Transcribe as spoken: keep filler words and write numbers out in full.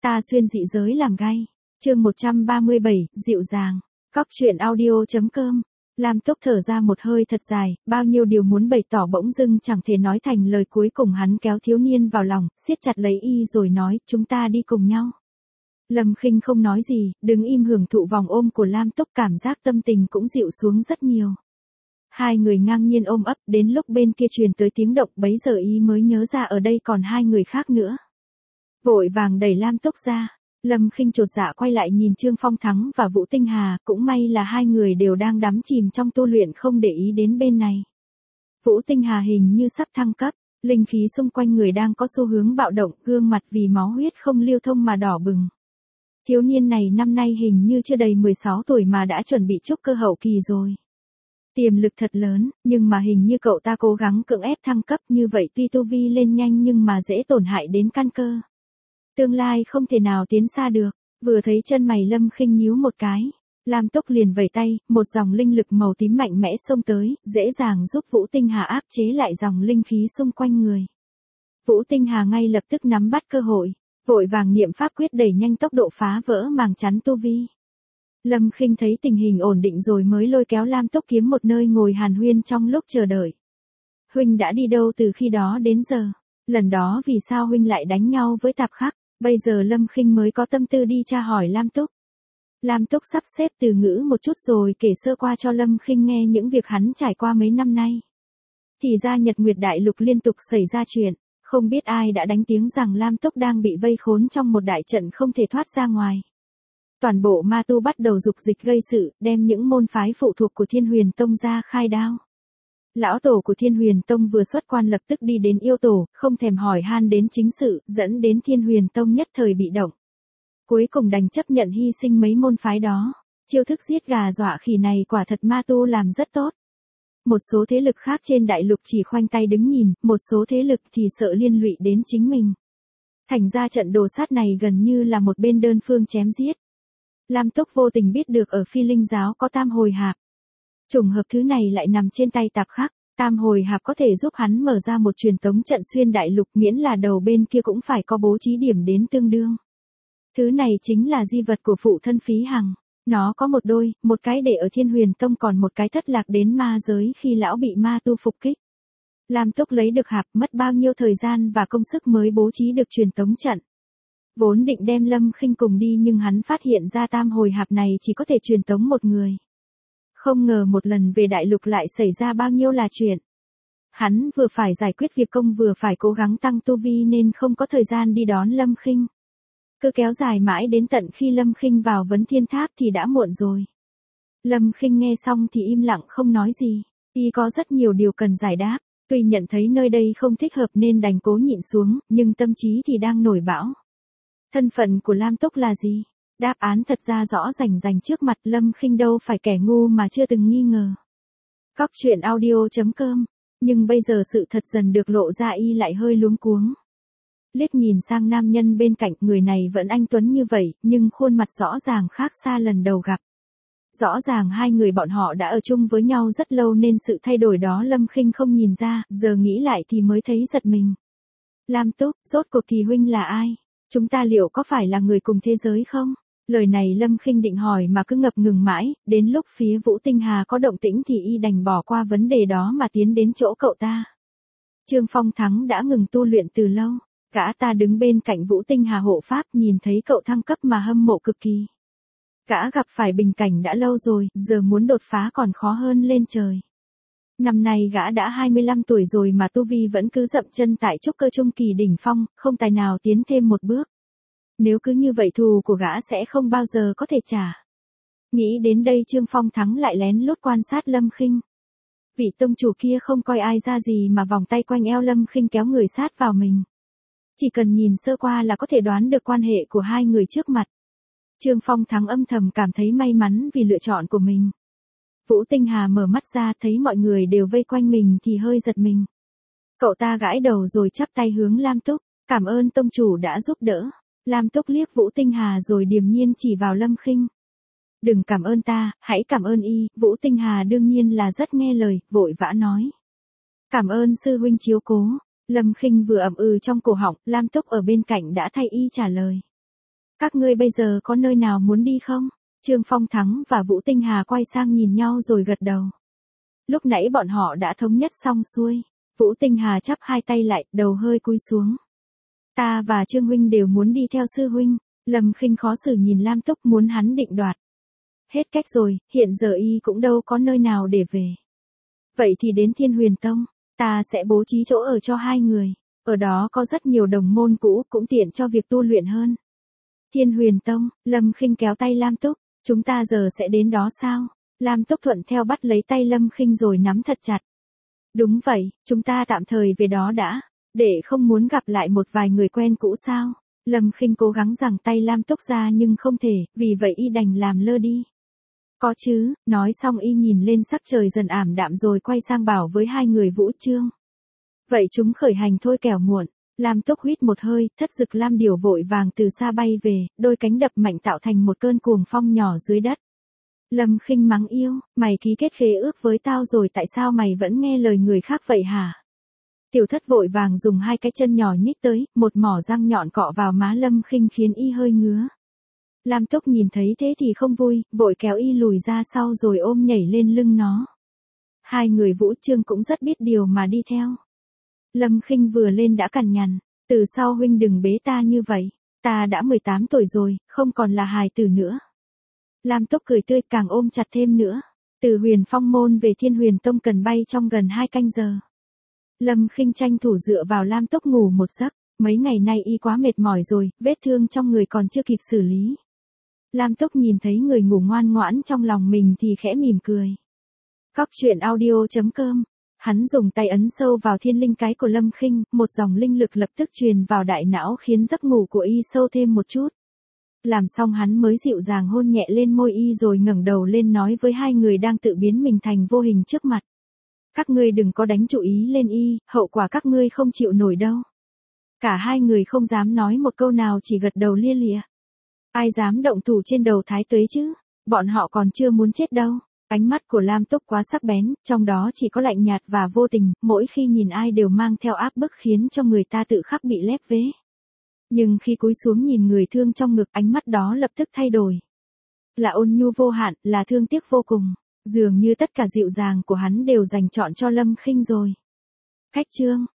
Ta xuyên dị giới làm gay. Chương một trăm ba mươi bảy, dịu dàng. Cóc truyện audio chấm com. Lam Túc thở ra một hơi thật dài, bao nhiêu điều muốn bày tỏ bỗng dưng chẳng thể nói thành lời, cuối cùng hắn kéo thiếu niên vào lòng, siết chặt lấy y rồi nói, chúng ta đi cùng nhau. Lâm Khinh không nói gì, đứng im hưởng thụ vòng ôm của Lam Túc, cảm giác tâm tình cũng dịu xuống rất nhiều. Hai người ngang nhiên ôm ấp, đến lúc bên kia truyền tới tiếng động, bấy giờ y mới nhớ ra ở đây còn hai người khác nữa. Vội vàng đẩy Lam Túc ra. Lâm Khinh chột dạ quay lại nhìn Trương Phong Thắng và Vũ Tinh Hà, cũng may là hai người đều đang đắm chìm trong tu luyện không để ý đến bên này. Vũ Tinh Hà hình như sắp thăng cấp, linh khí xung quanh người đang có xu hướng bạo động, gương mặt vì máu huyết không lưu thông mà đỏ bừng. Thiếu niên này năm nay hình như chưa đầy mười sáu tuổi mà đã chuẩn bị trúc cơ hậu kỳ rồi. Tiềm lực thật lớn, nhưng mà hình như cậu ta cố gắng cưỡng ép thăng cấp như vậy, tuy tu vi lên nhanh nhưng mà dễ tổn hại đến căn cơ. Tương lai không thể nào tiến xa được. Vừa thấy chân mày Lâm Khinh nhíu một cái, Lam Túc liền vẩy tay, một dòng linh lực màu tím mạnh mẽ xông tới, dễ dàng giúp Vũ Tinh Hà áp chế lại dòng linh khí xung quanh người. Vũ Tinh Hà ngay lập tức nắm bắt cơ hội, vội vàng niệm pháp quyết đẩy nhanh tốc độ phá vỡ màng chắn tu vi. Lâm Khinh thấy tình hình ổn định rồi mới lôi kéo Lam Túc kiếm một nơi ngồi hàn huyên trong lúc chờ đợi. Huynh đã đi đâu từ khi đó đến giờ? Lần đó vì sao huynh lại đánh nhau với Tạp Khắc? Bây giờ Lâm Khinh mới có tâm tư đi tra hỏi Lam Túc. Lam Túc sắp xếp từ ngữ một chút rồi kể sơ qua cho Lâm Khinh nghe những việc hắn trải qua mấy năm nay. Thì ra Nhật Nguyệt Đại Lục liên tục xảy ra chuyện, không biết ai đã đánh tiếng rằng Lam Túc đang bị vây khốn trong một đại trận không thể thoát ra ngoài. Toàn bộ ma tu bắt đầu dục dịch gây sự, đem những môn phái phụ thuộc của Thiên Huyền Tông ra khai đao. Lão tổ của Thiên Huyền Tông vừa xuất quan lập tức đi đến yêu tổ, không thèm hỏi han đến chính sự, dẫn đến Thiên Huyền Tông nhất thời bị động. Cuối cùng đành chấp nhận hy sinh mấy môn phái đó. Chiêu thức giết gà dọa khỉ này quả thật ma tu làm rất tốt. Một số thế lực khác trên đại lục chỉ khoanh tay đứng nhìn, một số thế lực thì sợ liên lụy đến chính mình. Thành ra trận đồ sát này gần như là một bên đơn phương chém giết. Lam Túc vô tình biết được ở Phi Linh giáo có tam hồi hạp. Trùng hợp thứ này lại nằm trên tay Tạp Khắc, tam hồi hạp có thể giúp hắn mở ra một truyền tống trận xuyên đại lục, miễn là đầu bên kia cũng phải có bố trí điểm đến tương đương. Thứ này chính là di vật của phụ thân Phí Hằng. Nó có một đôi, một cái để ở Thiên Huyền Tông còn một cái thất lạc đến ma giới khi lão bị ma tu phục kích. Lam Túc lấy được hạp mất bao nhiêu thời gian và công sức mới bố trí được truyền tống trận. Vốn định đem Lâm Khinh cùng đi nhưng hắn phát hiện ra tam hồi hạp này chỉ có thể truyền tống một người. Không ngờ một lần về đại lục lại xảy ra bao nhiêu là chuyện. Hắn vừa phải giải quyết việc công vừa phải cố gắng tăng tu vi nên không có thời gian đi đón Lâm Khinh. Cứ kéo dài mãi đến tận khi Lâm Khinh vào Vấn Thiên Tháp thì đã muộn rồi. Lâm Khinh nghe xong thì im lặng không nói gì. Y có rất nhiều điều cần giải đáp. Tuy nhận thấy nơi đây không thích hợp nên đành cố nhịn xuống, nhưng tâm trí thì đang nổi bão. Thân phận của Lam Túc là gì? Đáp án thật ra rõ rành rành trước mặt, Lâm Khinh đâu phải kẻ ngu mà chưa từng nghi ngờ. Cóc truyện audio chấm com. Nhưng bây giờ sự thật dần được lộ ra, y lại hơi luống cuống. Liếc nhìn sang nam nhân bên cạnh, người này vẫn anh tuấn như vậy, nhưng khuôn mặt rõ ràng khác xa lần đầu gặp. Rõ ràng hai người bọn họ đã ở chung với nhau rất lâu nên sự thay đổi đó Lâm Khinh không nhìn ra, giờ nghĩ lại thì mới thấy giật mình. Lam Túc, rốt cuộc thì huynh là ai? Chúng ta liệu có phải là người cùng thế giới không? Lời này Lâm Khinh định hỏi mà cứ ngập ngừng mãi, đến lúc phía Vũ Tinh Hà có động tĩnh thì y đành bỏ qua vấn đề đó mà tiến đến chỗ cậu ta. Trương Phong Thắng đã ngừng tu luyện từ lâu, gã ta đứng bên cạnh Vũ Tinh Hà hộ pháp, nhìn thấy cậu thăng cấp mà hâm mộ cực kỳ. Gã gặp phải bình cảnh đã lâu rồi, giờ muốn đột phá còn khó hơn lên trời. Năm nay gã đã hai mươi lăm tuổi rồi mà tu vi vẫn cứ dậm chân tại trúc cơ trung kỳ đỉnh phong, không tài nào tiến thêm một bước. Nếu cứ như vậy thù của gã sẽ không bao giờ có thể trả. Nghĩ đến đây Trương Phong Thắng lại lén lút quan sát Lâm Khinh. Vị tông chủ kia không coi ai ra gì mà vòng tay quanh eo Lâm Khinh kéo người sát vào mình. Chỉ cần nhìn sơ qua là có thể đoán được quan hệ của hai người trước mặt. Trương Phong Thắng âm thầm cảm thấy may mắn vì lựa chọn của mình. Vũ Tinh Hà mở mắt ra thấy mọi người đều vây quanh mình thì hơi giật mình. Cậu ta gãi đầu rồi chắp tay hướng Lam Túc, cảm ơn tông chủ đã giúp đỡ. Lam Túc liếc Vũ Tinh Hà rồi điềm nhiên chỉ vào Lâm Khinh. Đừng cảm ơn ta, hãy cảm ơn y. Vũ Tinh Hà đương nhiên là rất nghe lời, vội vã nói. Cảm ơn sư huynh chiếu cố. Lâm Khinh vừa ậm ừ trong cổ họng, Lam Túc ở bên cạnh đã thay y trả lời. Các ngươi bây giờ có nơi nào muốn đi không? Trương Phong Thắng và Vũ Tinh Hà quay sang nhìn nhau rồi gật đầu. Lúc nãy bọn họ đã thống nhất xong xuôi. Vũ Tinh Hà chắp hai tay lại, đầu hơi cúi xuống. Ta và Trương huynh đều muốn đi theo sư huynh. Lâm Khinh khó xử nhìn Lam Túc muốn hắn định đoạt. Hết cách rồi, hiện giờ y cũng đâu có nơi nào để về. Vậy thì đến Thiên Huyền Tông, ta sẽ bố trí chỗ ở cho hai người. Ở đó có rất nhiều đồng môn cũ, cũng tiện cho việc tu luyện hơn. Thiên Huyền Tông, Lâm Khinh kéo tay Lam Túc, chúng ta giờ sẽ đến đó sao? Lam Túc thuận theo bắt lấy tay Lâm Khinh rồi nắm thật chặt. Đúng vậy, chúng ta tạm thời về đó đã, để không muốn gặp lại một vài người quen cũ sao? Lâm Khinh cố gắng giằng tay Lam Túc ra nhưng không thể, vì vậy y đành làm lơ đi. Có chứ, nói xong y nhìn lên sắc trời dần ảm đạm rồi quay sang bảo với hai người Vũ Trương. Vậy chúng khởi hành thôi kẻo muộn. Lam Túc huýt một hơi, thất dực lam điểu vội vàng từ xa bay về, đôi cánh đập mạnh tạo thành một cơn cuồng phong nhỏ dưới đất. Lâm Khinh mắng yêu, mày ký kết khế ước với tao rồi tại sao mày vẫn nghe lời người khác vậy hả? Tiểu thất vội vàng dùng hai cái chân nhỏ nhích tới, một mỏ răng nhọn cọ vào má Lâm Khinh khiến y hơi ngứa. Lam Túc nhìn thấy thế thì không vui, vội kéo y lùi ra sau rồi ôm nhảy lên lưng nó. Hai người Vũ Trương cũng rất biết điều mà đi theo. Lâm Khinh vừa lên đã cằn nhằn, từ sau huynh đừng bế ta như vậy, ta đã mười tám tuổi rồi, không còn là hài tử nữa. Lam Túc cười tươi càng ôm chặt thêm nữa. Từ Huyền Phong môn về Thiên Huyền Tông cần bay trong gần hai canh giờ. Lâm Khinh tranh thủ dựa vào Lam Túc ngủ một giấc, mấy ngày nay y quá mệt mỏi rồi, vết thương trong người còn chưa kịp xử lý. Lam Túc nhìn thấy người ngủ ngoan ngoãn trong lòng mình thì khẽ mỉm cười. Cóc truyện audio chấm com. Hắn dùng tay ấn sâu vào thiên linh cái của Lâm Khinh, một dòng linh lực lập tức truyền vào đại não khiến giấc ngủ của y sâu thêm một chút. Làm xong hắn mới dịu dàng hôn nhẹ lên môi y rồi ngẩng đầu lên nói với hai người đang tự biến mình thành vô hình trước mặt. Các ngươi đừng có đánh chú ý lên y, hậu quả các ngươi không chịu nổi đâu. Cả hai người không dám nói một câu nào chỉ gật đầu lia lịa. Ai dám động thủ trên đầu Thái Tuế chứ, bọn họ còn chưa muốn chết đâu. Ánh mắt của Lam Túc quá sắc bén, trong đó chỉ có lạnh nhạt và vô tình, mỗi khi nhìn ai đều mang theo áp bức khiến cho người ta tự khắc bị lép vế. Nhưng khi cúi xuống nhìn người thương trong ngực, ánh mắt đó lập tức thay đổi. Là ôn nhu vô hạn, là thương tiếc vô cùng, dường như tất cả dịu dàng của hắn đều dành chọn cho Lâm Khinh rồi. Khách trương,